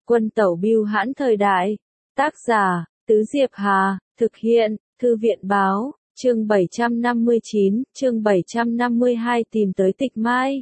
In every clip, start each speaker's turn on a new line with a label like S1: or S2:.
S1: Quân tẩu bưu hãn thời đại. Tác giả, Tứ Diệp Hà, thực hiện, Thư viện báo, chương 759, chương 752 tìm tới Tịch Mai.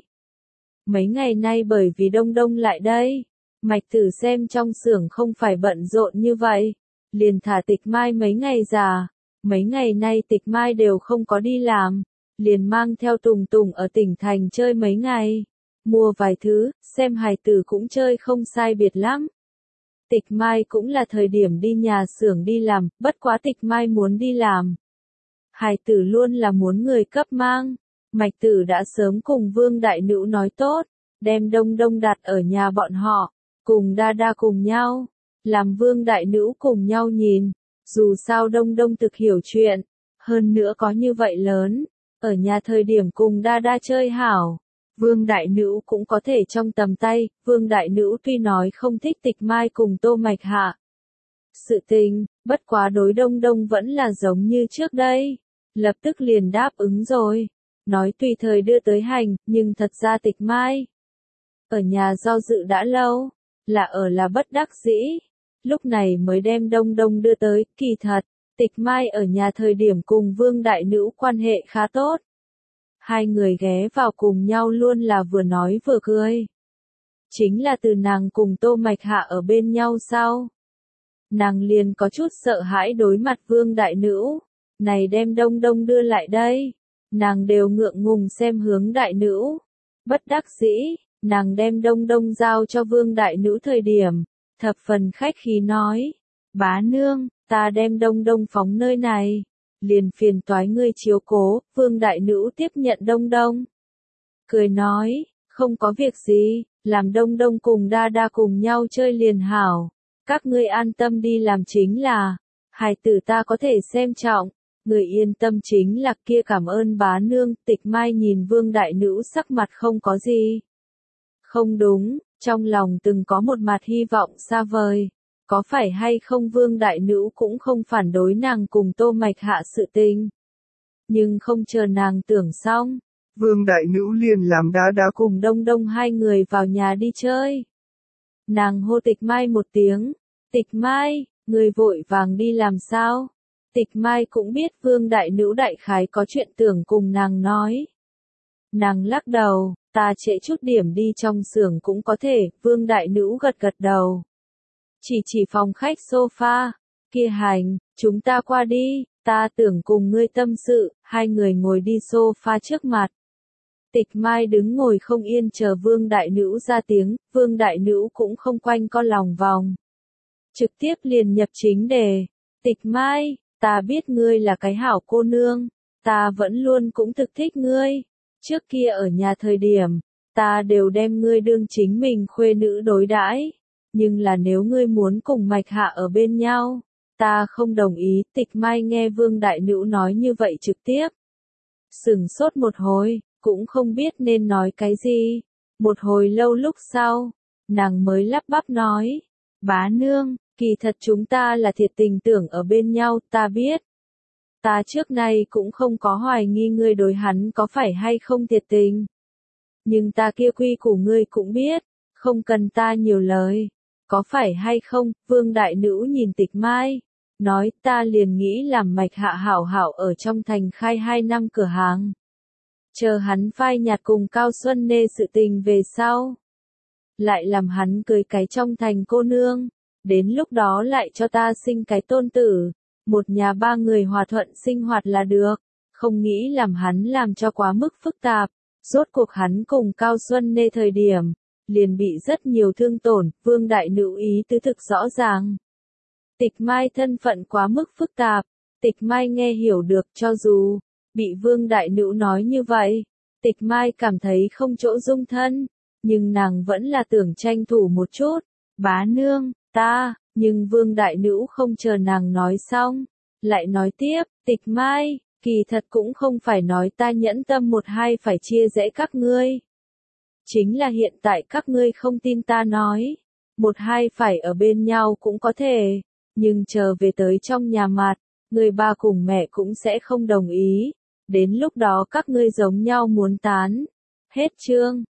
S1: Mấy ngày nay bởi vì Đông Đông lại đây, Mạch Tử xem trong xưởng không phải bận rộn như vậy, liền thả Tịch Mai mấy ngày giả. Mấy ngày nay Tịch Mai đều không có đi làm, liền mang theo Tùng Tùng ở tỉnh thành chơi mấy ngày, mua vài thứ, xem hài tử cũng chơi không sai biệt lắm. Tịch Mai cũng là thời điểm đi nhà xưởng đi làm, bất quá Tịch Mai muốn đi làm. Hài tử luôn là muốn người cấp mang. Mạch Tử đã sớm cùng Vương Đại Nữ nói tốt, đem Đông Đông đặt ở nhà bọn họ, cùng Đa Đa cùng nhau, làm Vương Đại Nữ cùng nhau nhìn. Dù sao Đông Đông thực hiểu chuyện, hơn nữa có như vậy lớn, ở nhà thời điểm cùng Đa Đa chơi hảo. Vương Đại Nữ cũng có thể trong tầm tay. Vương Đại Nữ tuy nói không thích Tịch Mai cùng Tô Mạch Hạ sự tình, bất quá đối Đông Đông vẫn là giống như trước đây, lập tức liền đáp ứng rồi, nói tùy thời đưa tới hành, nhưng thật ra Tịch Mai ở nhà do dự đã lâu, là bất đắc dĩ, lúc này mới đem Đông Đông đưa tới. Kỳ thật, Tịch Mai ở nhà thời điểm cùng Vương Đại Nữ quan hệ khá tốt. Hai người ghé vào cùng nhau luôn là vừa nói vừa cười. Chính là từ nàng cùng Tô Mạch Hạ ở bên nhau sau, nàng liền có chút sợ hãi đối mặt Vương Đại Nữ, này đem Đông Đông đưa lại đây, nàng đều ngượng ngùng xem hướng Đại Nữ. Bất đắc dĩ, nàng đem Đông Đông giao cho Vương Đại Nữ thời điểm, thập phần khách khí nói, bá nương, ta đem Đông Đông phóng nơi này, liền phiền toái ngươi chiếu cố. Vương Đại Nữ tiếp nhận Đông Đông, cười nói, không có việc gì, làm Đông Đông cùng Đa Đa cùng nhau chơi liền hảo, các ngươi an tâm đi làm chính là, hài tử ta có thể xem trọng, người yên tâm chính là. Kia cảm ơn bá nương. Tịch Mai nhìn Vương Đại Nữ sắc mặt không có gì không đúng, trong lòng từng có một mặt hy vọng xa vời, có phải hay không Vương Đại Nữ cũng không phản đối nàng cùng Tô Mạch Hạ sự tình. Nhưng không chờ nàng tưởng xong,
S2: Vương Đại Nữ liền làm Đa Đa
S1: cùng Đông Đông hai người vào nhà đi chơi. Nàng hô Tịch Mai một tiếng, Tịch Mai, người vội vàng đi làm sao? Tịch Mai cũng biết Vương Đại Nữ đại khái có chuyện tưởng cùng nàng nói. Nàng lắc đầu, ta trễ chút điểm đi trong xưởng cũng có thể. Vương Đại Nữ gật gật đầu, chỉ phòng khách sofa, kia hành, chúng ta qua đi, ta tưởng cùng ngươi tâm sự. Hai người ngồi đi sofa trước mặt. Tịch Mai đứng ngồi không yên chờ Vương Đại Nữ ra tiếng. Vương Đại Nữ cũng không quanh co lòng vòng, trực tiếp liền nhập chính đề. Tịch Mai, ta biết ngươi là cái hảo cô nương, ta vẫn luôn cũng thực thích ngươi. Trước kia ở nhà thời điểm, ta đều đem ngươi đương chính mình khuê nữ đối đãi. Nhưng là nếu ngươi muốn cùng Mạch Hạ ở bên nhau, ta không đồng ý. Tịch Mai nghe Vương Đại Nữ nói như vậy trực tiếp sửng sốt một hồi, cũng không biết nên nói cái gì. Một hồi lâu lúc sau, nàng mới lắp bắp nói, bá nương, kỳ thật chúng ta là thiệt tình tưởng ở bên nhau. Ta biết, ta trước nay cũng không có hoài nghi ngươi đối hắn có phải hay không thiệt tình. Nhưng ta kia quy củ ngươi cũng biết, không cần ta nhiều lời, có phải hay không? Vương Đại Nữ nhìn Tịch Mai, nói, ta liền nghĩ làm Mạch Hạ hảo hảo ở trong thành khai 2 năm cửa hàng. Chờ hắn phai nhạt cùng Cao Xuân Nê sự tình về sau, lại làm hắn cưới cái trong thành cô nương, đến lúc đó lại cho ta sinh cái tôn tử, một nhà 3 người hòa thuận sinh hoạt là được, không nghĩ làm hắn làm cho quá mức phức tạp. Rốt cuộc hắn cùng Cao Xuân Nê thời điểm, liền bị rất nhiều thương tổn. Vương Đại Nữ ý tứ thực rõ ràng. Tịch Mai thân phận quá mức phức tạp, Tịch Mai nghe hiểu được. Cho dù bị Vương Đại Nữ nói như vậy, Tịch Mai cảm thấy không chỗ dung thân, nhưng nàng vẫn là tưởng tranh thủ một chút. Bá nương, ta, nhưng Vương Đại Nữ không chờ nàng nói xong, lại nói tiếp, Tịch Mai, kỳ thật cũng không phải nói ta nhẫn tâm một hai phải chia rẽ các ngươi. Chính là hiện tại các ngươi không tin ta nói, một hai phải ở bên nhau cũng có thể, nhưng chờ về tới trong nhà mặt, người ba cùng mẹ cũng sẽ không đồng ý, đến lúc đó các ngươi giống nhau muốn tán. Hết chương.